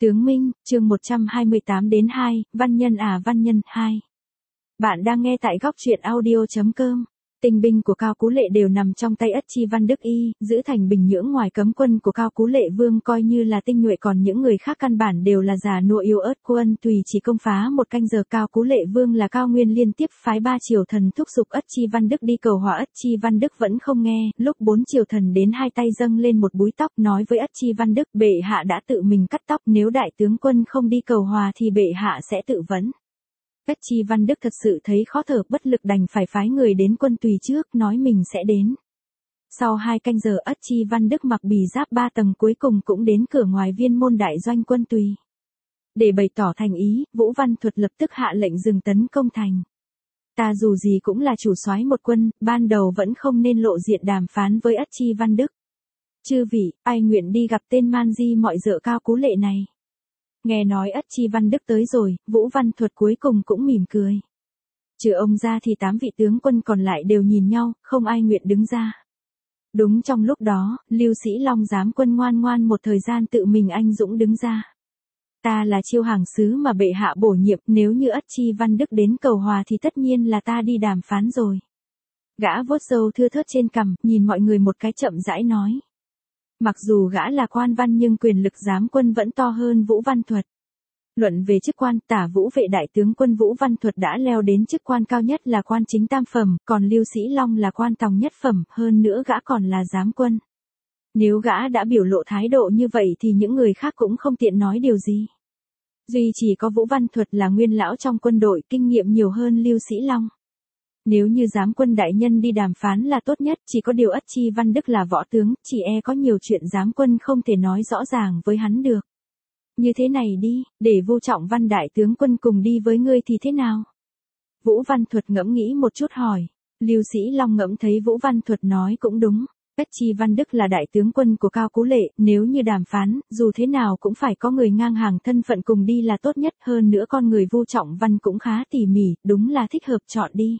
Tướng Minh, chương 128 đến 2, Văn Nhân à Văn Nhân, 2. Bạn đang nghe tại góc truyện audio.com. Tinh binh của Cao Cú Lệ đều nằm trong tay Ất Chi Văn Đức Y, giữ thành Bình Nhưỡng ngoài cấm quân của Cao Cú Lệ Vương coi như là tinh nhuệ, còn những người khác căn bản đều là già nua yếu ớt. Quân tùy chỉ công phá một canh giờ. Cao Cú Lệ Vương là Cao Nguyên liên tiếp phái 3 triều thần thúc giục Ất Chi Văn Đức đi cầu hòa. Ất Chi Văn Đức vẫn không nghe, lúc 4 triều thần đến hai tay dâng lên một búi tóc, nói với Ất Chi Văn Đức: bệ hạ đã tự mình cắt tóc, nếu đại tướng quân không đi cầu hòa thì bệ hạ sẽ tự vấn. Ất Chi Văn Đức thật sự thấy khó thở bất lực, đành phải phái người đến quân tùy trước, nói mình sẽ đến. Sau 2 canh giờ, Ất Chi Văn Đức mặc bì giáp 3 tầng cuối cùng cũng đến cửa ngoài viên môn đại doanh quân tùy. Để bày tỏ thành ý, Vũ Văn Thuật lập tức hạ lệnh dừng tấn công thành. Ta dù gì cũng là chủ soái một quân, ban đầu vẫn không nên lộ diện đàm phán với Ất Chi Văn Đức. Chư vị, ai nguyện đi gặp tên man di mọi dợ Cao Cú Lệ này? Nghe nói Ất Chi Văn Đức tới rồi, Vũ Văn Thuật cuối cùng cũng mỉm cười. Trừ ông ra thì 8 vị tướng quân còn lại đều nhìn nhau, không ai nguyện đứng ra. Đúng trong lúc đó, Lưu Sĩ Long giám quân ngoan ngoan một thời gian tự mình anh dũng đứng ra. Ta là chiêu hàng sứ mà bệ hạ bổ nhiệm, nếu như Ất Chi Văn Đức đến cầu hòa thì tất nhiên là ta đi đàm phán rồi. Gã vuốt râu thưa thớt trên cằm, nhìn mọi người một cái chậm rãi nói. Mặc dù gã là quan văn nhưng quyền lực giám quân vẫn to hơn Vũ Văn Thuật. Luận về chức quan, Tả Vũ Vệ đại tướng quân Vũ Văn Thuật đã leo đến chức quan cao nhất là quan chính tam phẩm, còn Lưu Sĩ Long là quan tòng nhất phẩm, hơn nữa gã còn là giám quân. Nếu gã đã biểu lộ thái độ như vậy thì những người khác cũng không tiện nói điều gì. Duy chỉ có Vũ Văn Thuật là nguyên lão trong quân đội, kinh nghiệm nhiều hơn Lưu Sĩ Long. Nếu như giám quân đại nhân đi đàm phán là tốt nhất, chỉ có điều Ất Chi Văn Đức là võ tướng, chỉ e có nhiều chuyện giám quân không thể nói rõ ràng với hắn được. Như thế này đi, để Vu Trọng Văn đại tướng quân cùng đi với ngươi thì thế nào? Vũ Văn Thuật ngẫm nghĩ một chút hỏi. Lưu Sĩ Long ngẫm thấy Vũ Văn Thuật nói cũng đúng. Ất Chi Văn Đức là đại tướng quân của Cao Cú Lệ, nếu như đàm phán, dù thế nào cũng phải có người ngang hàng thân phận cùng đi là tốt nhất, hơn nữa con người Vu Trọng Văn cũng khá tỉ mỉ, đúng là thích hợp chọn đi.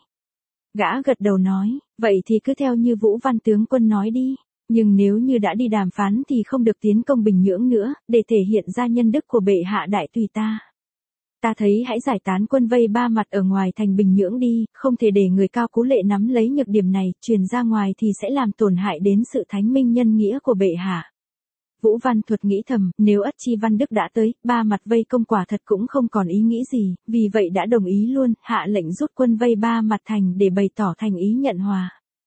Gã gật đầu nói, vậy thì cứ theo như Vũ Văn tướng quân nói đi, nhưng nếu như đã đi đàm phán thì không được tiến công Bình Nhưỡng nữa, để thể hiện ra nhân đức của bệ hạ đại tùy ta. Ta thấy hãy giải tán quân vây 3 mặt ở ngoài thành Bình Nhưỡng đi, không thể để người Cao Cú Lệ nắm lấy nhược điểm này, truyền ra ngoài thì sẽ làm tổn hại đến sự thánh minh nhân nghĩa của bệ hạ. Vũ Văn Thuật nghĩ thầm, nếu Ất Chi Văn Đức đã tới, 3 mặt vây công quả thật cũng không còn ý nghĩ gì, vì vậy đã đồng ý luôn, hạ lệnh rút quân vây 3 mặt thành để bày tỏ thành ý nhận hòa.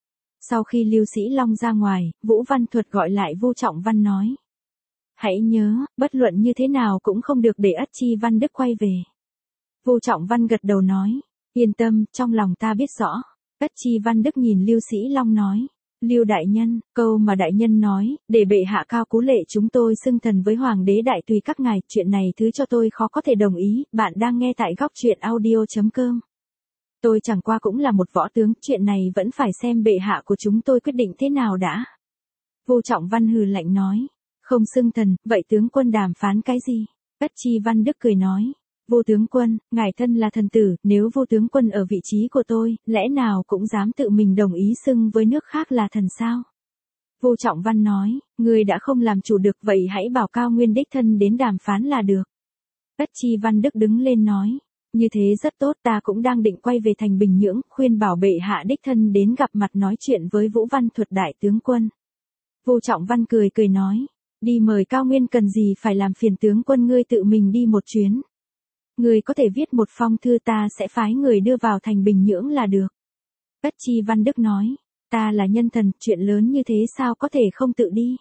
Sau khi Lưu Sĩ Long ra ngoài, Vũ Văn Thuật gọi lại Vu Trọng Văn nói. Hãy nhớ, bất luận như thế nào cũng không được để Ất Chi Văn Đức quay về. Vu Trọng Văn gật đầu nói, yên tâm, trong lòng ta biết rõ. Ất Chi Văn Đức nhìn Lưu Sĩ Long nói. Lưu đại nhân, câu mà đại nhân nói, để bệ hạ Cao Cú Lệ chúng tôi xưng thần với hoàng đế đại tùy các ngài, chuyện này thứ cho tôi khó có thể đồng ý. Bạn đang nghe tại góc truyện audio.com. Tôi chẳng qua cũng là một võ tướng, chuyện này vẫn phải xem bệ hạ của chúng tôi quyết định thế nào đã. Vu Trọng Văn hừ lạnh nói, không xưng thần, vậy tướng quân đàm phán cái gì? Ất Chi Văn Đức cười nói, Vu tướng quân, ngài thân là thần tử, nếu Vu tướng quân ở vị trí của tôi, lẽ nào cũng dám tự mình đồng ý xưng với nước khác là thần sao? Vu Trọng Văn nói, ngươi đã không làm chủ được, vậy hãy bảo Cao Nguyên đích thân đến đàm phán là được. Ất Chi Văn Đức đứng lên nói, như thế rất tốt, ta cũng đang định quay về thành Bình Nhưỡng, khuyên bảo bệ hạ đích thân đến gặp mặt nói chuyện với Vũ Văn Thuật đại tướng quân. Vu Trọng Văn cười cười nói, đi mời Cao Nguyên cần gì phải làm phiền tướng quân ngươi tự mình đi một chuyến. Ngươi có thể viết một phong thư, ta sẽ phái người đưa vào thành Bình Nhưỡng là được. Ất Chi Văn Đức nói, ta là nhân thần, chuyện lớn như thế sao có thể không tự đi.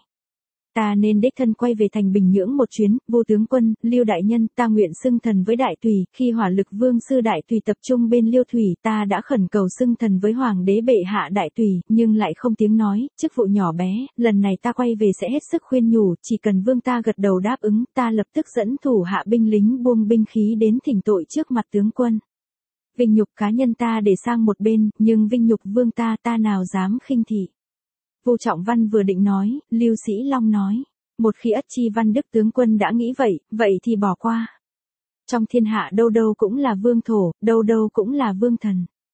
Ta nên đích thân quay về thành Bình Nhưỡng một chuyến. Vô tướng quân, Lưu đại nhân, ta nguyện xưng thần với đại tùy, khi Hỏa Lực Vương sư đại tùy tập trung bên Liêu Thủy, ta đã khẩn cầu xưng thần với hoàng đế bệ hạ đại tùy, nhưng lại không tiếng nói, chức vụ nhỏ bé, lần này ta quay về sẽ hết sức khuyên nhủ, chỉ cần vương ta gật đầu đáp ứng, ta lập tức dẫn thủ hạ binh lính buông binh khí đến thỉnh tội trước mặt tướng quân. Vinh nhục cá nhân ta để sang một bên, nhưng vinh nhục vương ta nào dám khinh thị. Vu Trọng Văn vừa định nói, Lưu Sĩ Long nói, một khi Ất Chi Văn Đức tướng quân đã nghĩ vậy thì bỏ qua. Trong thiên hạ đâu đâu cũng là vương thổ, đâu đâu cũng là vương thần.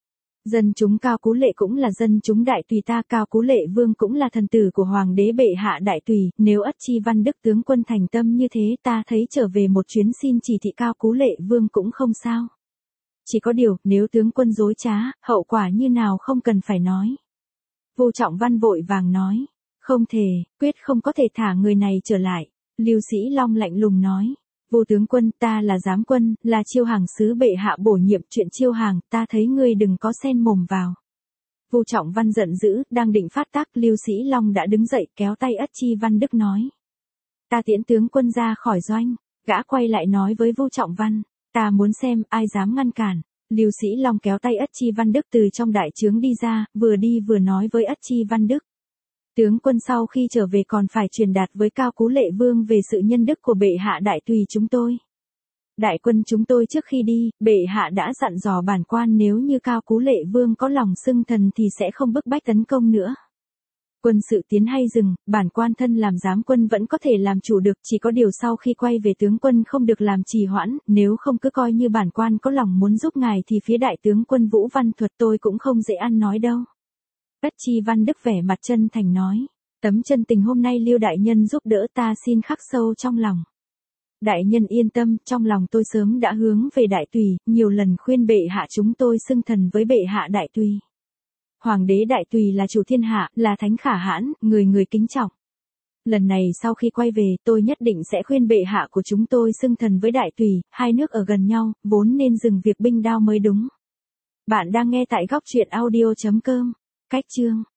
Dân chúng Cao Cú Lệ cũng là dân chúng Đại Tùy ta, Cao Cú Lệ Vương cũng là thần tử của Hoàng đế bệ hạ Đại Tùy, nếu Ất Chi Văn Đức tướng quân thành tâm như thế ta thấy trở về một chuyến xin chỉ thị Cao Cú Lệ Vương cũng không sao. Chỉ có điều, nếu tướng quân dối trá, hậu quả như nào không cần phải nói. Vô Trọng Văn vội vàng nói, không thể, quyết không có thể thả người này trở lại. Lưu Sĩ Long lạnh lùng nói, vô tướng quân, ta là giám quân, là chiêu hàng sứ bệ hạ bổ nhiệm, chuyện chiêu hàng, ta thấy ngươi đừng có xen mồm vào. Vô Trọng Văn giận dữ, đang định phát tác, Lưu Sĩ Long đã đứng dậy kéo tay Ất Chi Văn Đức nói, ta tiễn tướng quân ra khỏi doanh. Gã quay lại nói với Vô Trọng Văn, ta muốn xem ai dám ngăn cản. Lưu Sĩ Long kéo tay Ất Chi Văn Đức từ trong đại trướng đi ra, vừa đi vừa nói với Ất Chi Văn Đức, tướng quân sau khi trở về còn phải truyền đạt với Cao Cú Lệ Vương về sự nhân đức của bệ hạ Đại Tùy chúng tôi. Đại quân chúng tôi trước khi đi, bệ hạ đã dặn dò bản quan nếu như Cao Cú Lệ Vương có lòng xưng thần thì sẽ không bức bách tấn công nữa. Quân sự tiến hay dừng, bản quan thân làm giám quân vẫn có thể làm chủ được, chỉ có điều sau khi quay về tướng quân không được làm trì hoãn, nếu không cứ coi như bản quan có lòng muốn giúp ngài thì phía đại tướng quân Vũ Văn Thuật tôi cũng không dễ ăn nói đâu. Ất Chi Văn Đức vẻ mặt chân thành nói, tấm chân tình hôm nay Lưu đại nhân giúp đỡ ta xin khắc sâu trong lòng. Đại nhân yên tâm, trong lòng tôi sớm đã hướng về Đại Tùy, nhiều lần khuyên bệ hạ chúng tôi xưng thần với bệ hạ Đại Tùy. Hoàng đế Đại Tùy là chủ thiên hạ, là thánh khả hãn, người người kính trọng. Lần này sau khi quay về, tôi nhất định sẽ khuyên bệ hạ của chúng tôi xưng thần với Đại Tùy, hai nước ở gần nhau, vốn nên dừng việc binh đao mới đúng. Bạn đang nghe tại góc truyện audio.com. Cách chương